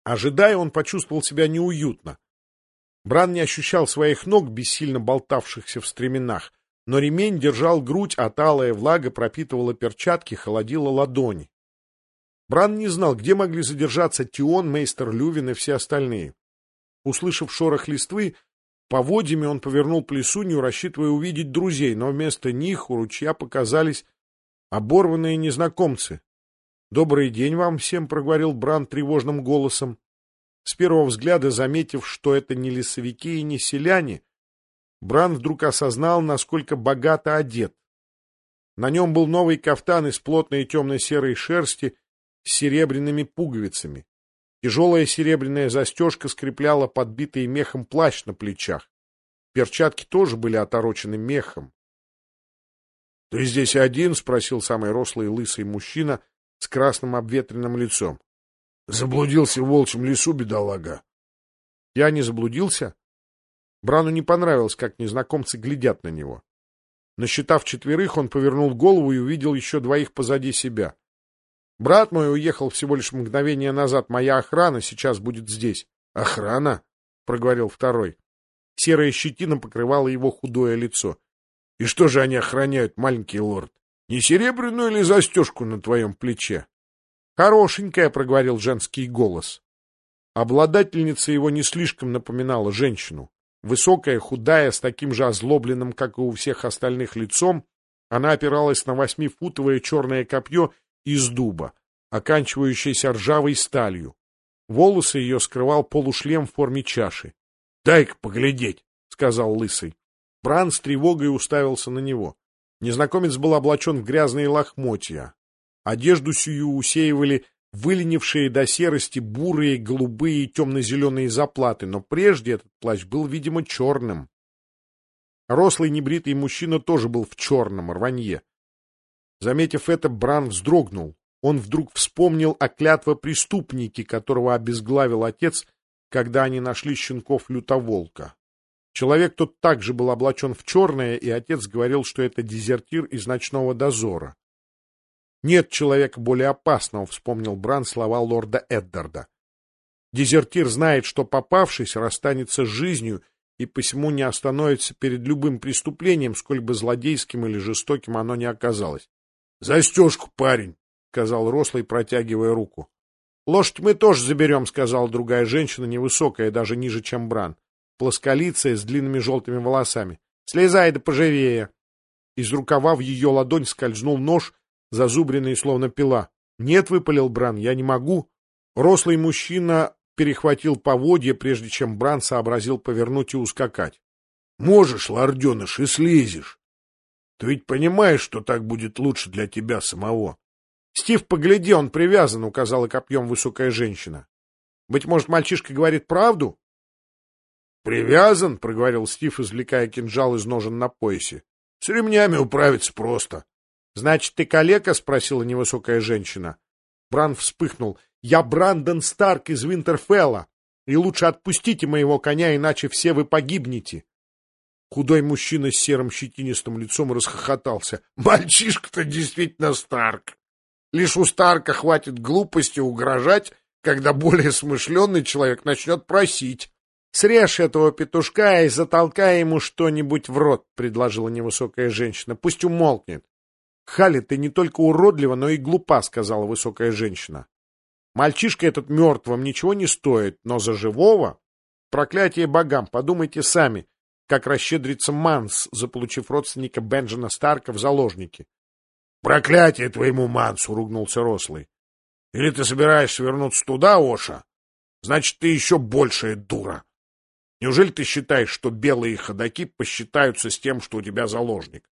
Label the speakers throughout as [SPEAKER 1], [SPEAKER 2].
[SPEAKER 1] Ожидая, он почувствовал себя неуютно. Бран не ощущал своих ног, бессильно болтавшихся в стременах, но ремень держал грудь, а талая влага пропитывала перчатки, холодила ладони. Бран не знал, где могли задержаться Тион, мейстер Лювин и все остальные. Услышав шорох листвы, поводьями он повернул плесунью, рассчитывая увидеть друзей, но вместо них у ручья показались оборванные незнакомцы. — Добрый день вам всем, — проговорил Бран тревожным голосом. С первого взгляда, заметив, что это не лесовики и не селяне, Бран вдруг осознал, насколько богато одет. На нем был новый кафтан из плотной темно-серой шерсти с серебряными пуговицами. Тяжелая серебряная застежка скрепляла подбитый мехом плащ на плечах. Перчатки тоже были оторочены мехом. — Ты здесь один? — спросил самый рослый лысый мужчина с красным обветренным лицом. — Заблудился в волчьем лесу, бедолага. — Я не заблудился? Брану не понравилось, как незнакомцы глядят на него. Насчитав 4, он повернул голову и увидел еще 2 позади себя. — Брат мой уехал всего лишь мгновение назад. Моя охрана сейчас будет здесь. — Охрана? — проговорил второй. Серая щетина покрывала его худое лицо. — И что же они охраняют, маленький лорд? Не серебряную ли застежку на твоем плече? — Хорошенькая, — проговорил женский голос. Обладательница его не слишком напоминала женщину. Высокая, худая, с таким же озлобленным, как и у всех остальных, лицом, она опиралась на 8-футовое черное копье из дуба, оканчивающееся ржавой сталью. Волосы ее скрывал полушлем в форме чаши. — Дай-ка поглядеть, — сказал лысый. Бран с тревогой уставился на него. Незнакомец был облачен в грязные лохмотья. Одежду сию усеивали выленившие до серости бурые, голубые и темно-зеленые заплаты, но прежде этот плащ был, видимо, черным. Рослый небритый мужчина тоже был в черном рванье. Заметив это, Бран вздрогнул. Он вдруг вспомнил о клятвопреступнике, которого обезглавил отец, когда они нашли щенков лютоволка. Человек тот также был облачен в черное, и отец говорил, что это дезертир из ночного дозора. «Нет человека более опасного», — вспомнил Бран слова лорда Эддарда. «Дезертир знает, что, попавшись, расстанется с жизнью и посему не остановится перед любым преступлением, сколь бы злодейским или жестоким оно ни оказалось». «Застежку, парень», — сказал рослый, протягивая руку. «Лошадь мы тоже заберем», — сказала другая женщина, невысокая, даже ниже, чем Бран, плосколицая, с длинными желтыми волосами. «Слезай да поживее». Из рукава в ее ладонь скользнул нож, зазубренный, словно пила. «Нет», — выпалил Бран, — «я не могу». Рослый мужчина перехватил поводья, прежде чем Бран сообразил повернуть и ускакать. «Можешь, лорденыш, и слезешь. Ты ведь понимаешь, что так будет лучше для тебя самого». «Стив, погляди, он привязан», — указала копьем высокая женщина. «Быть может, мальчишка говорит правду?» «Привязан», — проговорил Стив, извлекая кинжал из ножен на поясе. «С ремнями управиться просто». «Значит, ты калека?» — спросила невысокая женщина. Бран вспыхнул. «Я Брандон Старк из Винтерфелла, и лучше отпустите моего коня, иначе все вы погибнете». Худой мужчина с серым щетинистым лицом расхохотался. «Мальчишка-то действительно Старк. Лишь у Старка хватит глупости угрожать, когда более смышленый человек начнет просить». «Срежь этого петушка и затолкай ему что-нибудь в рот», — предложила невысокая женщина. «Пусть умолкнет». «Халли, ты не только уродлива, но и глупа», — сказала высокая женщина. «Мальчишка этот мертвым ничего не стоит, но за живого...» «Проклятие богам, подумайте сами, как расщедрится Манс, заполучив родственника Бенджина Старка в заложники». «Проклятие твоему Мансу!» — ругнулся рослый. «Или ты собираешься вернуться туда, Оша? Значит, ты еще большая дура. Неужели ты считаешь, что белые ходаки посчитаются с тем, что у тебя заложник?»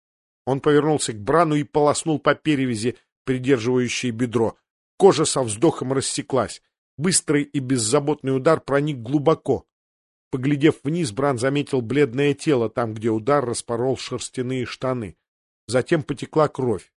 [SPEAKER 1] Он повернулся к Брану и полоснул по перевязи, придерживающей бедро. Кожа со вздохом рассеклась. Быстрый и беззаботный удар проник глубоко. Поглядев вниз, Бран заметил бледное тело там, где удар распорол шерстяные штаны. Затем потекла кровь.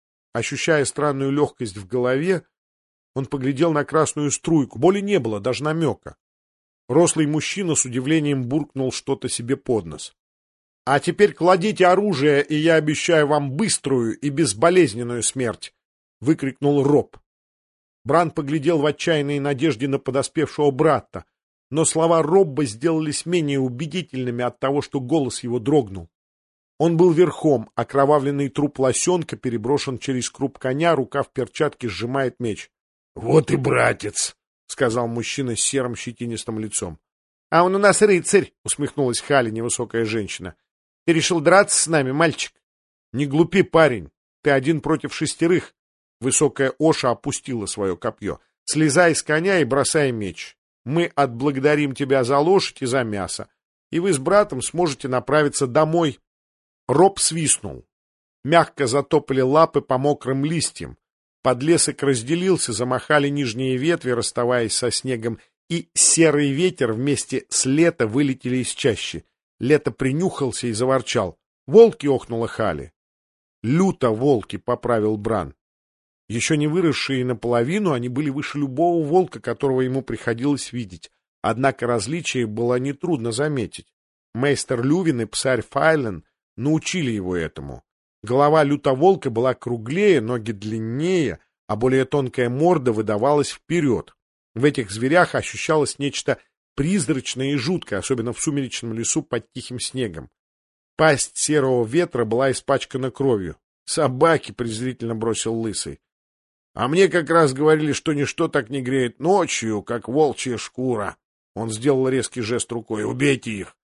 [SPEAKER 1] Ощущая странную легкость в голове, он поглядел на красную струйку. Боли не было, даже намека. Рослый мужчина с удивлением буркнул что-то себе под нос. «А теперь кладите оружие, и я обещаю вам быструю и безболезненную смерть!» — выкрикнул Роб. Бран поглядел в отчаянной надежде на подоспевшего брата, но слова Робба сделались менее убедительными от того, что голос его дрогнул. Он был верхом, окровавленный труп лосенка переброшен через круп коня, рука в перчатке сжимает меч. — Вот и братец, — сказал мужчина с серым щетинистым лицом. — А он у нас рыцарь, — усмехнулась Хали, невысокая женщина. — Ты решил драться с нами, мальчик? — Не глупи, парень, ты 1 против 6. Высокая Оша опустила свое копье. — Слезай с коня и бросай меч. Мы отблагодарим тебя за лошадь и за мясо, и вы с братом сможете направиться домой. Роб свистнул. Мягко затопали лапы по мокрым листьям. Подлесок разделился, замахали нижние ветви, расставаясь со снегом, и серый ветер вместе с Лето вылетели из чащи. Лето принюхался и заворчал. «Волки!» — охнула Хали. «Люто волки!» — поправил Бран. Еще не выросшие наполовину, они были выше любого волка, которого ему приходилось видеть. Однако различие было нетрудно заметить. Мейстер Лювин и псарь Файлен научили его этому. Голова лютоволка была круглее, ноги длиннее, а более тонкая морда выдавалась вперед. В этих зверях ощущалось нечто призрачное и жуткое, особенно в сумеречном лесу под тихим снегом. Пасть серого ветра была испачкана кровью. «Собаки!» — презрительно бросил Лысый. «А мне как раз говорили, что ничто так не греет ночью, как волчья шкура». Он сделал резкий жест рукой. «Убейте их!»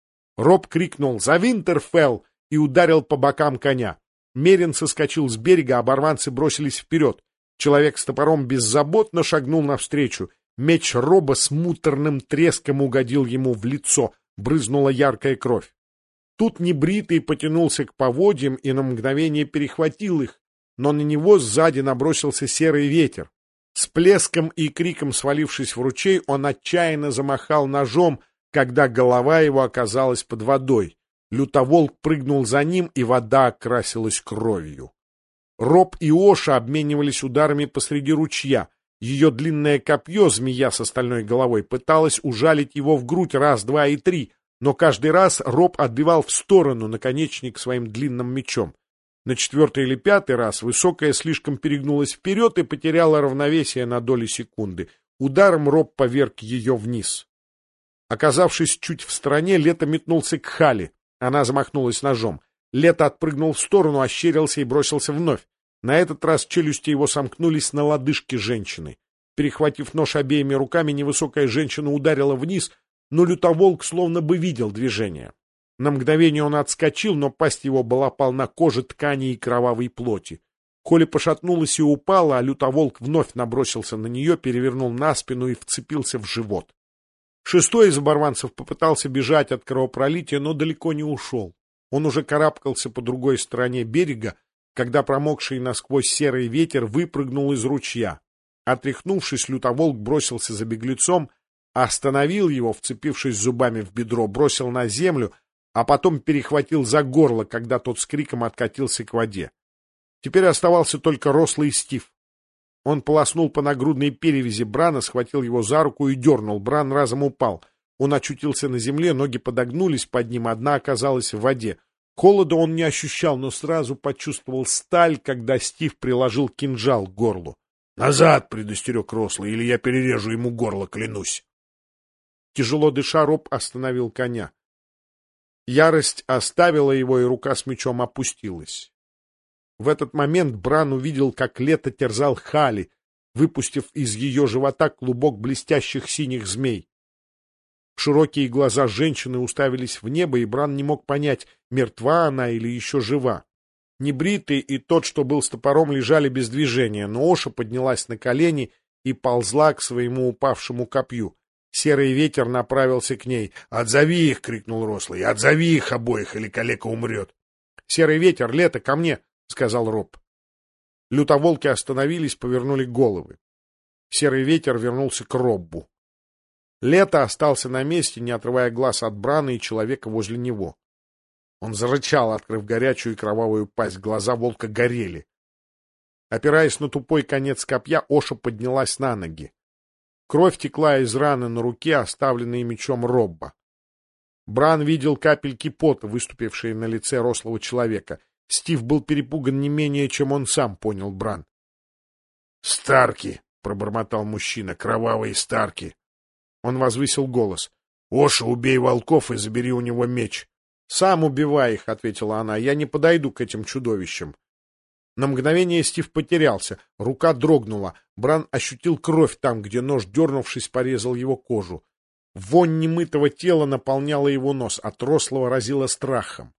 [SPEAKER 1] Роб крикнул «За Винтерфелл!» и ударил по бокам коня. Мерин соскочил с берега, оборванцы бросились вперед. Человек с топором беззаботно шагнул навстречу. Меч Роба с муторным треском угодил ему в лицо, брызнула яркая кровь. Тут небритый потянулся к поводьям и на мгновение перехватил их, но на него сзади набросился серый ветер. С плеском и криком свалившись в ручей, он отчаянно замахал ножом, когда голова его оказалась под водой. Лютоволк прыгнул за ним, и вода окрасилась кровью. Роб и Оша обменивались ударами посреди ручья. Ее длинное копье, змея с остальной головой, пыталась ужалить его в грудь раз, два и три, но каждый раз Роб отбивал в сторону наконечник своим длинным мечом. На 4-й или 5-й раз высокая слишком перегнулась вперед и потеряла равновесие на доли секунды. Ударом Роб поверг ее вниз. Оказавшись чуть в стороне, Лето метнулся к Хали. Она замахнулась ножом. Лето отпрыгнул в сторону, ощерился и бросился вновь. На этот раз челюсти его сомкнулись на лодыжке женщины. Перехватив нож обеими руками, невысокая женщина ударила вниз, но лютоволк словно бы видел движение. На мгновение он отскочил, но пасть его была полна кожи, ткани и кровавой плоти. Холли пошатнулась и упала, а лютоволк вновь набросился на нее, перевернул на спину и вцепился в живот. 6-й из оборванцев попытался бежать от кровопролития, но далеко не ушел. Он уже карабкался по другой стороне берега, когда промокший насквозь серый ветер выпрыгнул из ручья. Отряхнувшись, лютоволк бросился за беглецом, остановил его, вцепившись зубами в бедро, бросил на землю, а потом перехватил за горло, когда тот с криком откатился к воде. Теперь оставался только рослый Стив. Он полоснул по нагрудной перевязи Брана, схватил его за руку и дернул. Бран разом упал. Он очутился на земле, ноги подогнулись под ним, одна оказалась в воде. Холода он не ощущал, но сразу почувствовал сталь, когда Стив приложил кинжал к горлу. — Назад! — предостерег рослый, — или я перережу ему горло, клянусь. Тяжело дыша, Роб остановил коня. Ярость оставила его, и рука с мечом опустилась. В этот момент Бран увидел, как Лето терзал Хали, выпустив из ее живота клубок блестящих синих змей. Широкие глаза женщины уставились в небо, и Бран не мог понять, мертва она или еще жива. Небритый и тот, что был с топором, лежали без движения, но Оша поднялась на колени и ползла к своему упавшему копью. Серый ветер направился к ней. «Отзови их!» — крикнул рослый. «Отзови их обоих, или калека умрет!» «Серый ветер, Лето, ко мне!» — сказал Роб. Лютоволки остановились, повернули головы. Серый ветер вернулся к Роббу. Лето остался на месте, не отрывая глаз от Брана и человека возле него. Он зарычал, открыв горячую и кровавую пасть. Глаза волка горели. Опираясь на тупой конец копья, Оша поднялась на ноги. Кровь текла из раны на руке, оставленной мечом Робба. Бран видел капельки пота, выступившие на лице рослого человека. Стив был перепуган не менее, чем он сам, понял Бран. — Старки! пробормотал мужчина, — кровавые Старки. Он возвысил голос. — Оша, убей волков и забери у него меч. — Сам убивай их, — ответила она, — я не подойду к этим чудовищам. На мгновение Стив потерялся, рука дрогнула. Бран ощутил кровь там, где нож, дернувшись, порезал его кожу. Вонь немытого тела наполняла его нос, от рослого разило страхом.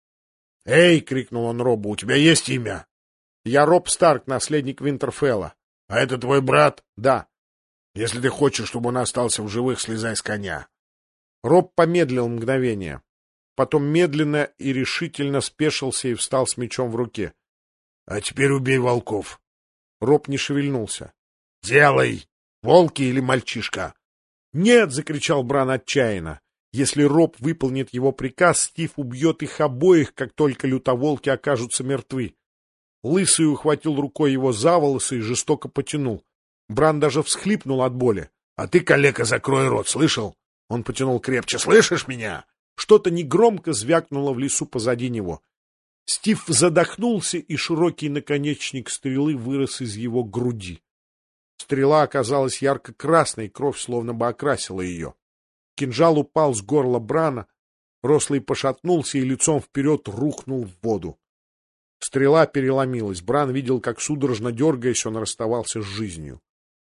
[SPEAKER 1] — Эй! — крикнул он Робу, — у тебя есть имя? — Я Роб Старк, наследник Винтерфелла. — А это твой брат? — Да. — Если ты хочешь, чтобы он остался в живых, слезай с коня. Роб помедлил мгновение. Потом медленно и решительно спешился и встал с мечом в руке. — А теперь убей волков. Роб не шевельнулся. — Делай! Волки или мальчишка? — Нет! — закричал Бран отчаянно. Если Роб выполнит его приказ, Стив убьет их обоих, как только лютоволки окажутся мертвы. Лысый ухватил рукой его за волосы и жестоко потянул. Бран даже всхлипнул от боли. — А ты, калека, закрой рот, слышал? Он потянул крепче. — Слышишь меня? Что-то негромко звякнуло в лесу позади него. Стив задохнулся, и широкий наконечник стрелы вырос из его груди. Стрела оказалась ярко-красной, кровь словно бы окрасила ее. Кинжал упал с горла Брана, рослый пошатнулся и лицом вперед рухнул в воду. Стрела переломилась. Бран видел, как, судорожно дергаясь, он расставался с жизнью.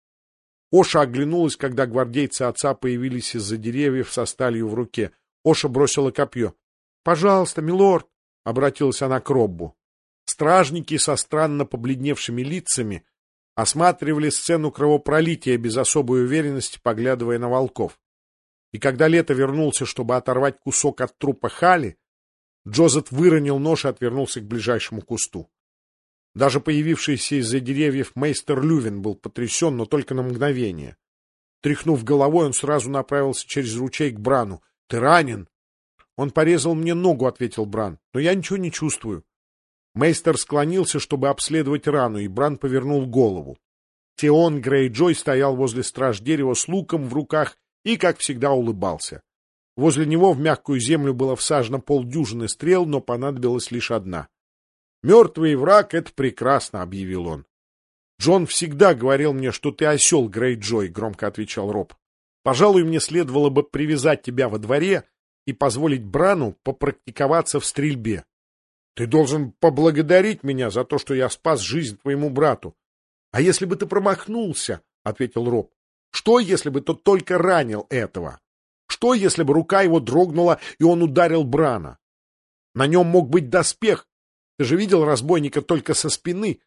[SPEAKER 1] Оша оглянулась, когда гвардейцы отца появились из-за деревьев со сталью в руке. Оша бросила копье. — Пожалуйста, милорд! — обратилась она к Роббу. Стражники со странно побледневшими лицами осматривали сцену кровопролития без особой уверенности, поглядывая на волков. И когда Лето вернулся, чтобы оторвать кусок от трупа Хали, Джозеф выронил нож и отвернулся к ближайшему кусту. Даже появившийся из-за деревьев мейстер Лювин был потрясен, но только на мгновение. Тряхнув головой, он сразу направился через ручей к Брану. — Ты ранен? — Он порезал мне ногу, — ответил Бран, — но я ничего не чувствую. Мейстер склонился, чтобы обследовать рану, и Бран повернул голову. Теон Грейджой стоял возле страж-дерева с луком в руках и, как всегда, улыбался. Возле него в мягкую землю было всажено полдюжины стрел, но понадобилась лишь одна. — Мертвый враг — это прекрасно, — объявил он. — Джон всегда говорил мне, что ты осел, Грейджой, — громко отвечал Роб. — Пожалуй, мне следовало бы привязать тебя во дворе и позволить Брану попрактиковаться в стрельбе. Ты должен поблагодарить меня за то, что я спас жизнь твоему брату. — А если бы ты промахнулся, — ответил Роб, — что, если бы тот только ранил этого? Что, если бы рука его дрогнула, и он ударил Брана? На нем мог быть доспех. Ты же видел разбойника только со спины.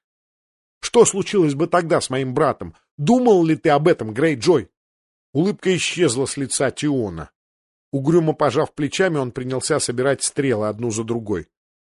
[SPEAKER 1] Что случилось бы тогда с моим братом? Думал ли ты об этом, Грейджой? Улыбка исчезла с лица Тиона. Угрюмо пожав плечами, он принялся собирать стрелы одну за другой.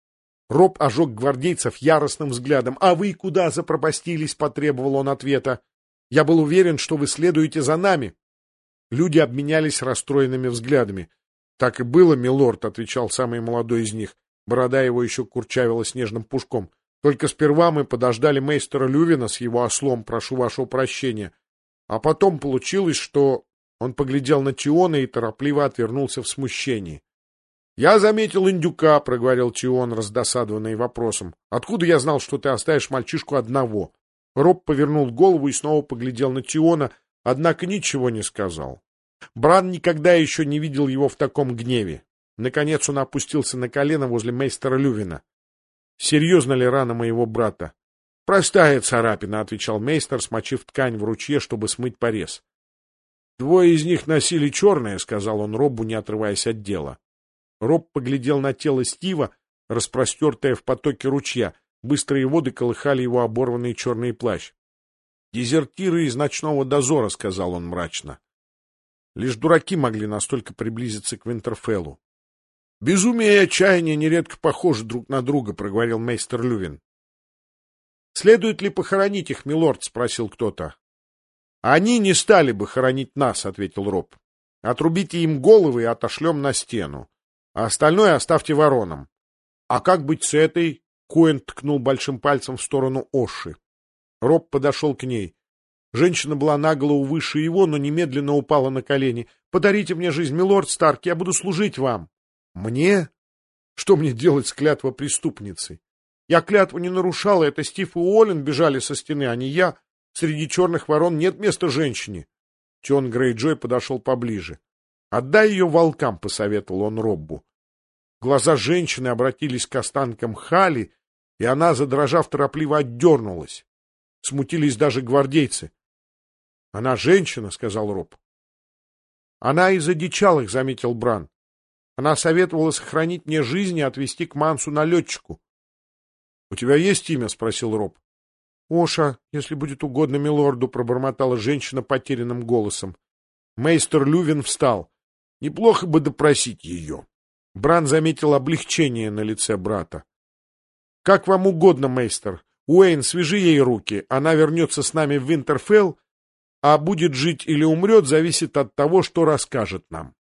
[SPEAKER 1] Роб ожег гвардейцев яростным взглядом. — А вы куда запропастились? — потребовал он ответа. — Я был уверен, что вы следуете за нами. Люди обменялись расстроенными взглядами. — Так и было, милорд, — отвечал самый молодой из них. Борода его еще курчавила снежным пушком. — Только сперва мы подождали мейстера Лювина с его ослом, прошу вашего прощения. А потом получилось, что... Он поглядел на Тиона и торопливо отвернулся в смущении. — Я заметил индюка, — проговорил Тион, раздосадованный вопросом. — Откуда я знал, что ты оставишь мальчишку одного? Роб повернул голову и снова поглядел на Тиона, однако ничего не сказал. Бран никогда еще не видел его в таком гневе. Наконец он опустился на колено возле мейстера Лювина. — Серьезно ли рана моего брата? — Простая царапина, — отвечал мейстер, смочив ткань в ручье, чтобы смыть порез. — Двое из них носили черное, — сказал он Роббу, не отрываясь от дела. Роб поглядел на тело Стива, распростертое в потоке ручья. Быстрые воды колыхали его оборванный черный плащ. — Дезертиры из ночного дозора, — сказал он мрачно. Лишь дураки могли настолько приблизиться к Винтерфеллу. — Безумие и отчаяние нередко похожи друг на друга, — проговорил мейстер Лювин. — Следует ли похоронить их, милорд? — спросил кто-то. — Они не стали бы хоронить нас, — ответил Роб. — Отрубите им головы и отошлем на стену. А остальное оставьте воронам. — А как быть с этой? — Коэн ткнул большим пальцем в сторону Оши. Роб подошел к ней. Женщина была на голову выше его, но немедленно упала на колени. — Подарите мне жизнь, милорд Старк, я буду служить вам. — Мне? Что мне делать с клятвопреступницей? Я клятву не нарушала, это Стив и Уоллен бежали со стены, а не я. Среди черных ворон нет места женщине. Тион Грейджой подошел поближе. «Отдай ее волкам», — посоветовал он Роббу. Глаза женщины обратились к останкам Хали, и она, задрожав, торопливо отдернулась. Смутились даже гвардейцы. — Она женщина, — сказал Роб. — Она из одичалых, — заметил Бран. Она советовала сохранить мне жизнь и отвезти к Мансу налетчику. — У тебя есть имя? — спросил Роб. — Оша, если будет угодно милорду, — пробормотала женщина потерянным голосом. Мейстер Лювин встал. — Неплохо бы допросить ее. Бран заметил облегчение на лице брата. — Как вам угодно, мейстер. Уэйн, свяжи ей руки. Она вернется с нами в Винтерфелл, а будет жить или умрет, зависит от того, что расскажет нам.